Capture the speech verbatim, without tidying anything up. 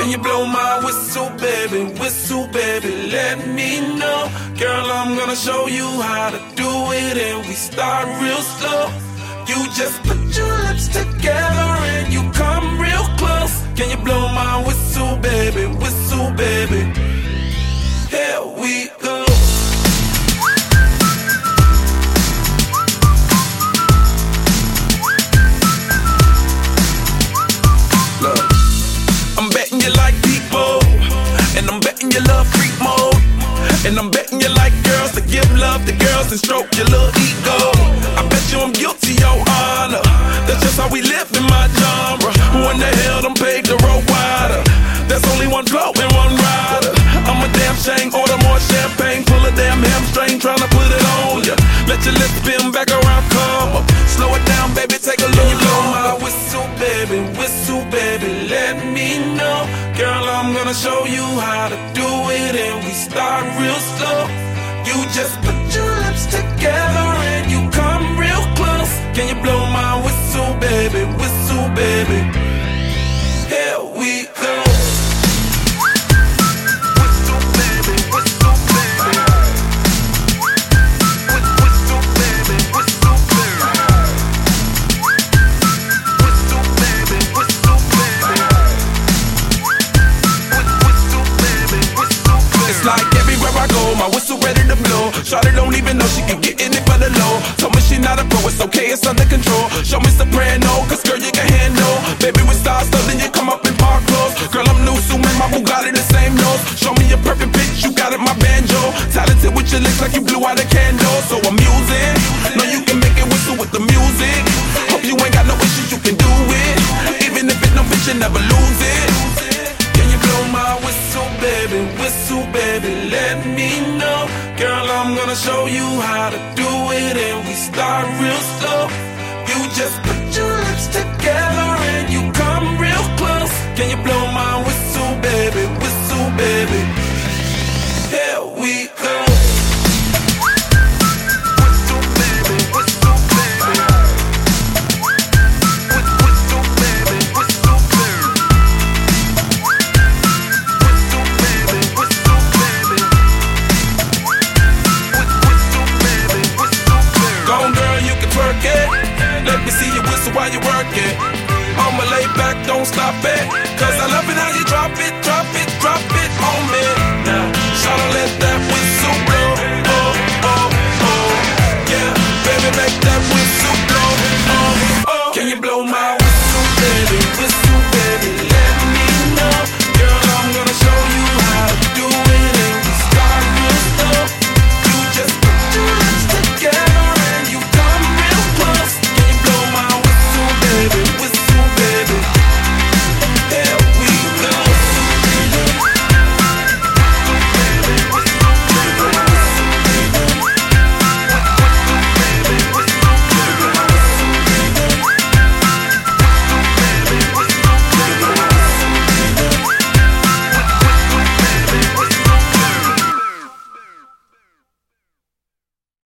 Can you blow my whistle, baby, whistle, baby, let me know. Girl, I'm gonna show you how to do it, and we start real slow. You just put your lips together and you come real close. Can you blow my whistle, baby, whistle, baby? Here we go. Look, I'm betting you like people, and I'm betting you love freak mode, and I'm betting you like girls to give love to girls and stroke your little ego. I bet you I'm guilty, your honor. That's just how we live in my genre. Who in the hell done paved the road wider? There's only one flow and one rider. I'm a damn shame, order more champagne, pull a damn hamstring, tryna put it on ya. Let your lips spin back around, come up. Slow it down, baby, take a look. Can you blow my whistle, baby, whistle, baby, let me know. Girl, I'm gonna show you how to do it, and we start real slow. You just put your lips together and you come real close. Can you blow my whistle, baby, whistle, baby? Here we go. Whistle, baby, whistle, baby. Whistle, baby, whistle, baby. Whistle, baby, whistle, baby. Whistle, baby, whistle, baby. It's like everywhere I go, my whistle ready to blow. Shawty don't even know she can get in it for the low. Told me she not a pro, it's okay, it's under control. Show me soprano, cause girl you can handle. Baby with stars, so then you come up in park clothes. Girl I'm new, so man, my Bugatti the same nose. Show me a perfect pitch, you got it, my banjo. Talented with your lips like you blew out a candle. So I'm using, know you can make it whistle with the music. Hope you ain't got no issues, you can do it. Even if it no bitch, you never lose it. Can you blow my whistle, baby, whistle, baby, let me know. Girl, I'm gonna show you how to do it, and we start real slow. You just put your lips together and you come real close. Can you blow my whistle, baby, whistle, baby? Here we go. Whistle, baby, whistle, baby. Whistle, baby, whistle, baby. Whistle, baby, whistle, baby. Whistle, baby, whistle, baby. Go on, girl, you can twerk it. Let me see you whistle while you work it. I'ma lay back, don't stop it. Cause I love it how you drop it, drop it, drop it on me. Now, shout out, let that